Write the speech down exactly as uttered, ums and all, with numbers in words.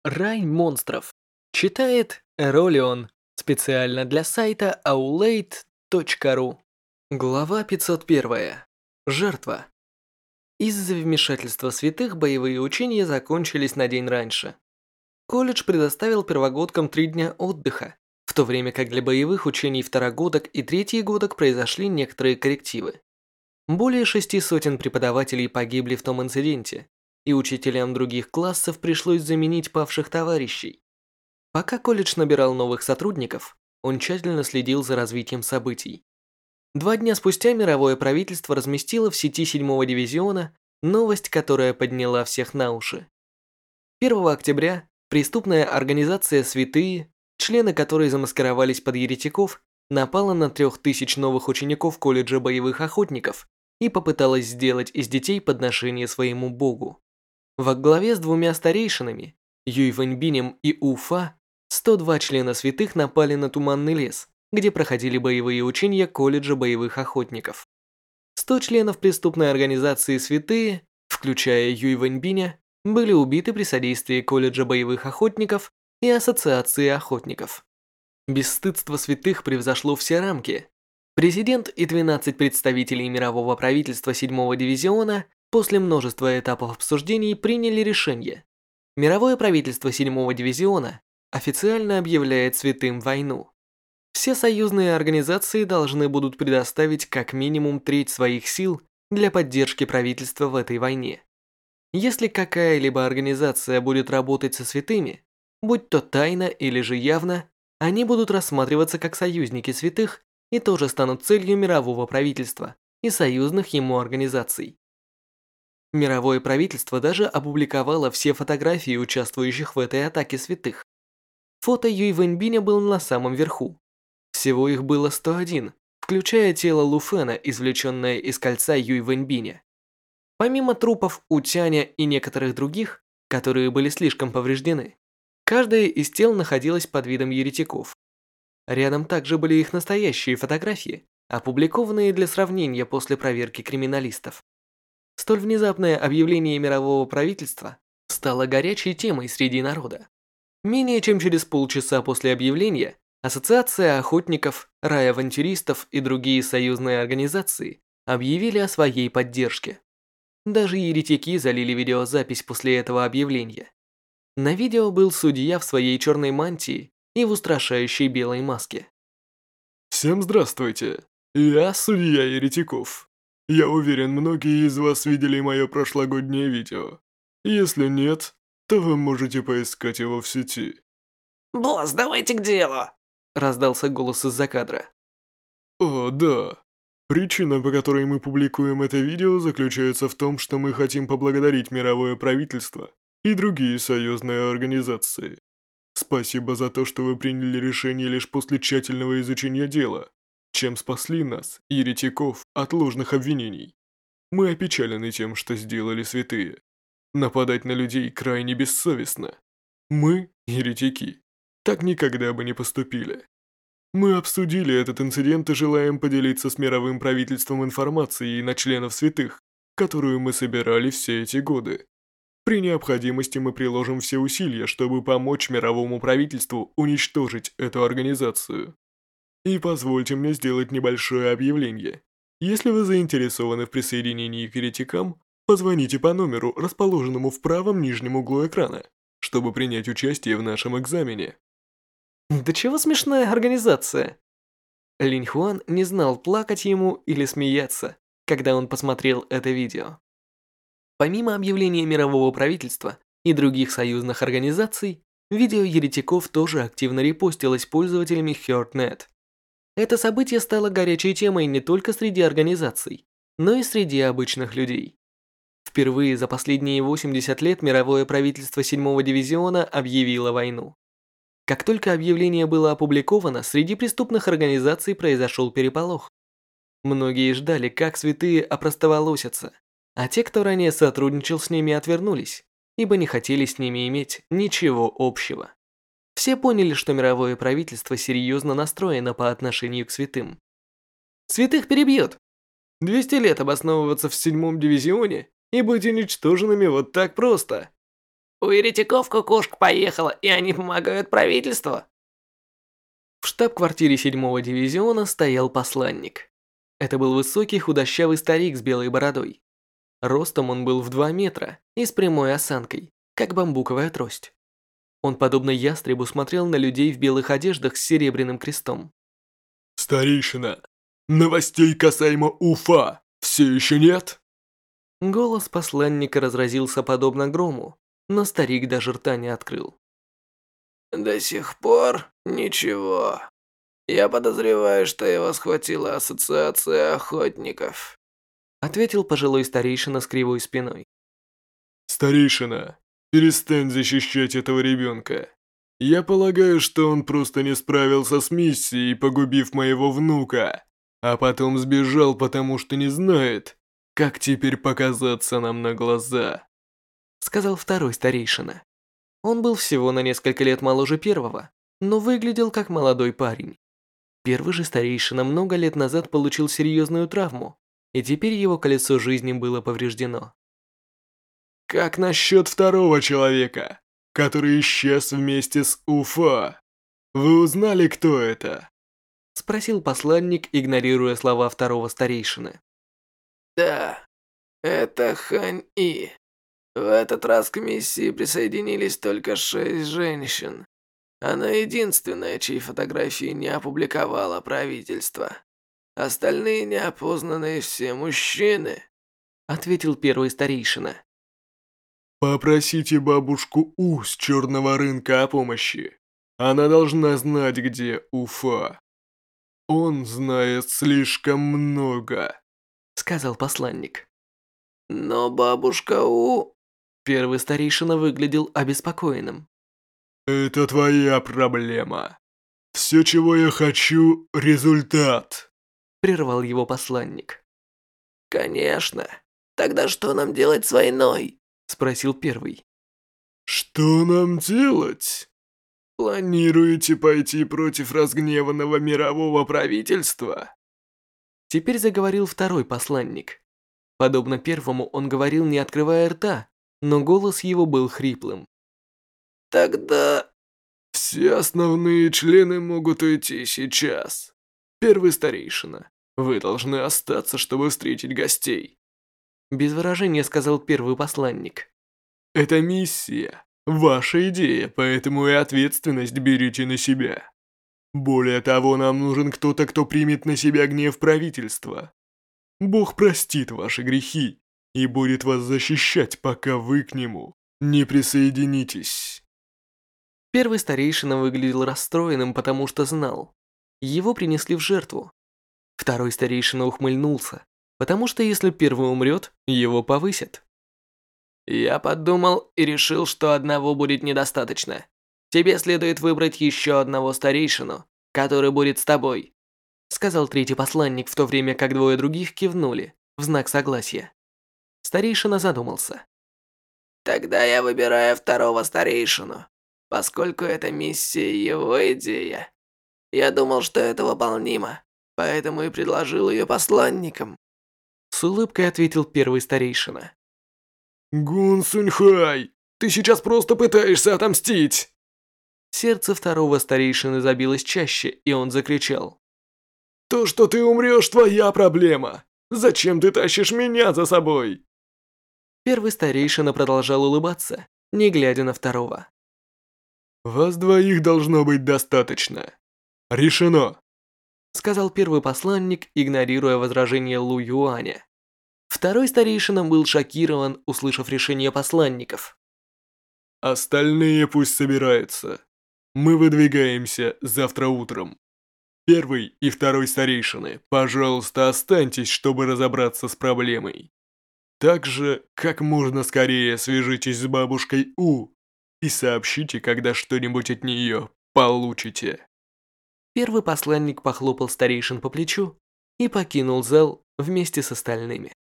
Рай монстров. Читает Эролион. Специально для сайта аулейт точка ру. Глава пятьсот один. Жертва. Из-за вмешательства святых боевые учения закончились на день раньше. Колледж предоставил первогодкам три дня отдыха, в то время как для боевых учений второгодок и третьегодок произошли некоторые коррективы. Более шести сотен преподавателей погибли в том инциденте, и учителям других классов пришлось заменить павших товарищей. Пока колледж набирал новых сотрудников, он тщательно следил за развитием событий. Два дня спустя мировое правительство разместило в сети седьмого дивизиона новость, которая подняла всех на уши. первого октября преступная организация «Святые», члены которой замаскировались под еретиков, напала на трех тысяч новых учеников колледжа боевых охотников и попыталась сделать из детей подношение своему богу. Во главе с двумя старейшинами, Юй Вэньбинем и Уфа, сто два члена святых напали на Туманный лес, где проходили боевые учения колледжа боевых охотников. сто членов преступной организации «Святые», включая Юй Вэньбиня, были убиты при содействии колледжа боевых охотников и ассоциации охотников. Бесстыдство святых превзошло все рамки. Президент и двенадцать представителей мирового правительства седьмого дивизиона после множества этапов обсуждений приняли решение. Мировое правительство седьмого дивизиона официально объявляет святым войну. Все союзные организации должны будут предоставить как минимум треть своих сил для поддержки правительства в этой войне. Если какая-либо организация будет работать со святыми, будь то тайно или же явно, они будут рассматриваться как союзники святых и тоже станут целью мирового правительства и союзных ему организаций. Мировое правительство даже опубликовало все фотографии участвующих в этой атаке святых. Фото Юй Вэньбиня было на самом верху. Всего их было сто один, включая тело Лу Фэна, извлеченное из кольца Юй Вэньбиня. Помимо трупов Утяня и некоторых других, которые были слишком повреждены, каждое из тел находилось под видом еретиков. Рядом также были их настоящие фотографии, опубликованные для сравнения после проверки криминалистов. Столь внезапное объявление мирового правительства стало горячей темой среди народа. Менее чем через полчаса после объявления Ассоциация охотников, рай авантюристов и другие союзные организации объявили о своей поддержке. Даже еретики залили видеозапись после этого объявления. На видео был судья в своей черной мантии и в устрашающей белой маске. Всем здравствуйте, я судья еретиков. Я уверен, многие из вас видели мое прошлогоднее видео. Если нет, то вы можете поискать его в сети. «Босс, давайте к делу!» – раздался голос из-за кадра. О, да. Причина, по которой мы публикуем это видео, заключается в том, что мы хотим поблагодарить мировое правительство и другие союзные организации. Спасибо за то, что вы приняли решение лишь после тщательного изучения дела, чем спасли нас, еретиков, от ложных обвинений. Мы опечалены тем, что сделали святые. Нападать на людей крайне бессовестно. Мы, еретики, так никогда бы не поступили. Мы обсудили этот инцидент и желаем поделиться с мировым правительством информацией на членов святых, которую мы собирали все эти годы. При необходимости мы приложим все усилия, чтобы помочь мировому правительству уничтожить эту организацию. И позвольте мне сделать небольшое объявление. Если вы заинтересованы в присоединении к еретикам, позвоните по номеру, расположенному в правом нижнем углу экрана, чтобы принять участие в нашем экзамене. Да чего смешная организация? Линь Хуан не знал, плакать ему или смеяться, когда он посмотрел это видео. Помимо объявления мирового правительства и других союзных организаций, видео еретиков тоже активно репостилось пользователями HurtNet. Это событие стало горячей темой не только среди организаций, но и среди обычных людей. Впервые за последние восемьдесят лет мировое правительство седьмого дивизиона объявило войну. Как только объявление было опубликовано, среди преступных организаций произошел переполох. Многие ждали, как святые опростоволосятся, а те, кто ранее сотрудничал с ними, отвернулись, ибо не хотели с ними иметь ничего общего. Все поняли, что мировое правительство серьезно настроено по отношению к святым. Святых перебьют. двести лет обосновываться в седьмом дивизионе и быть уничтоженными вот так просто. У еретиков кукушка поехала, и они помогают правительству. В штаб-квартире седьмого дивизиона стоял посланник. Это был высокий худощавый старик с белой бородой. Ростом он был в два метра и с прямой осанкой, как бамбуковая трость. Он, подобно ястребу, смотрел на людей в белых одеждах с серебряным крестом. «Старейшина, новостей касаемо Уфа все еще нет?» Голос посланника разразился подобно грому, но старик даже рта не открыл. До сих пор ничего. Я подозреваю, что его схватила ассоциация охотников. Ответил пожилой старейшина с кривой спиной. «Старейшина, перестань защищать этого ребенка. Я полагаю, что он просто не справился с миссией, погубив моего внука, а потом сбежал, потому что не знает, как теперь показаться нам на глаза», сказал второй старейшина. Он был всего на несколько лет моложе первого, но выглядел как молодой парень. Первый же старейшина много лет назад получил серьезную травму, и теперь его колесо жизни было повреждено. «Как насчет второго человека, который исчез вместе с Уфа? Вы узнали, кто это?» Спросил посланник, игнорируя слова второго старейшины. Да, это Хань-И. В этот раз к миссии присоединились только шесть женщин. Она единственная, чьи фотографии не опубликовало правительство. Остальные неопознанные все мужчины. Ответил первый старейшина. «Попросите бабушку У с черного рынка о помощи. Она должна знать, где Уфа. Он знает слишком много», сказал посланник. Но бабушка У... Первый старейшина выглядел обеспокоенным. «Это твоя проблема. Все, чего я хочу, результат», прервал его посланник. Конечно. Тогда что нам делать с войной? Спросил первый. «Что нам делать? Планируете пойти против разгневанного мирового правительства?» Теперь заговорил второй посланник. Подобно первому, он говорил, не открывая рта, но голос его был хриплым. Тогда... «Все основные члены могут уйти сейчас. Первый старейшина, вы должны остаться, чтобы встретить гостей». Без выражения сказал первый посланник. «Это миссия, ваша идея, поэтому и ответственность берите на себя. Более того, нам нужен кто-то, кто примет на себя гнев правительства. Бог простит ваши грехи и будет вас защищать, пока вы к нему не присоединитесь». Первый старейшина выглядел расстроенным, потому что знал. Его принесли в жертву. Второй старейшина ухмыльнулся, потому что если первый умрет, его повысят. Я подумал и решил, что одного будет недостаточно. Тебе следует выбрать еще одного старейшину, который будет с тобой. Сказал третий посланник, в то время как двое других кивнули, в знак согласия. Старейшина задумался. Тогда я выбираю второго старейшину, поскольку эта миссия его идея. Я думал, что это выполнимо, поэтому и предложил ее посланникам. С улыбкой ответил первый старейшина. «Гун Суньхай, ты сейчас просто пытаешься отомстить!» Сердце второго старейшины забилось чаще, и он закричал. «То, что ты умрешь, твоя проблема! Зачем ты тащишь меня за собой?» Первый старейшина продолжал улыбаться, не глядя на второго. «Вас двоих должно быть достаточно. Решено!» Сказал первый посланник, игнорируя возражение Лу Юаня. Второй старейшина был шокирован, услышав решение посланников. «Остальные пусть собираются. Мы выдвигаемся завтра утром. Первый и второй старейшины, пожалуйста, останьтесь, чтобы разобраться с проблемой. Также, как можно скорее свяжитесь с бабушкой У и сообщите, когда что-нибудь от нее получите». Первый посланник похлопал старейшин по плечу и покинул зал вместе с остальными.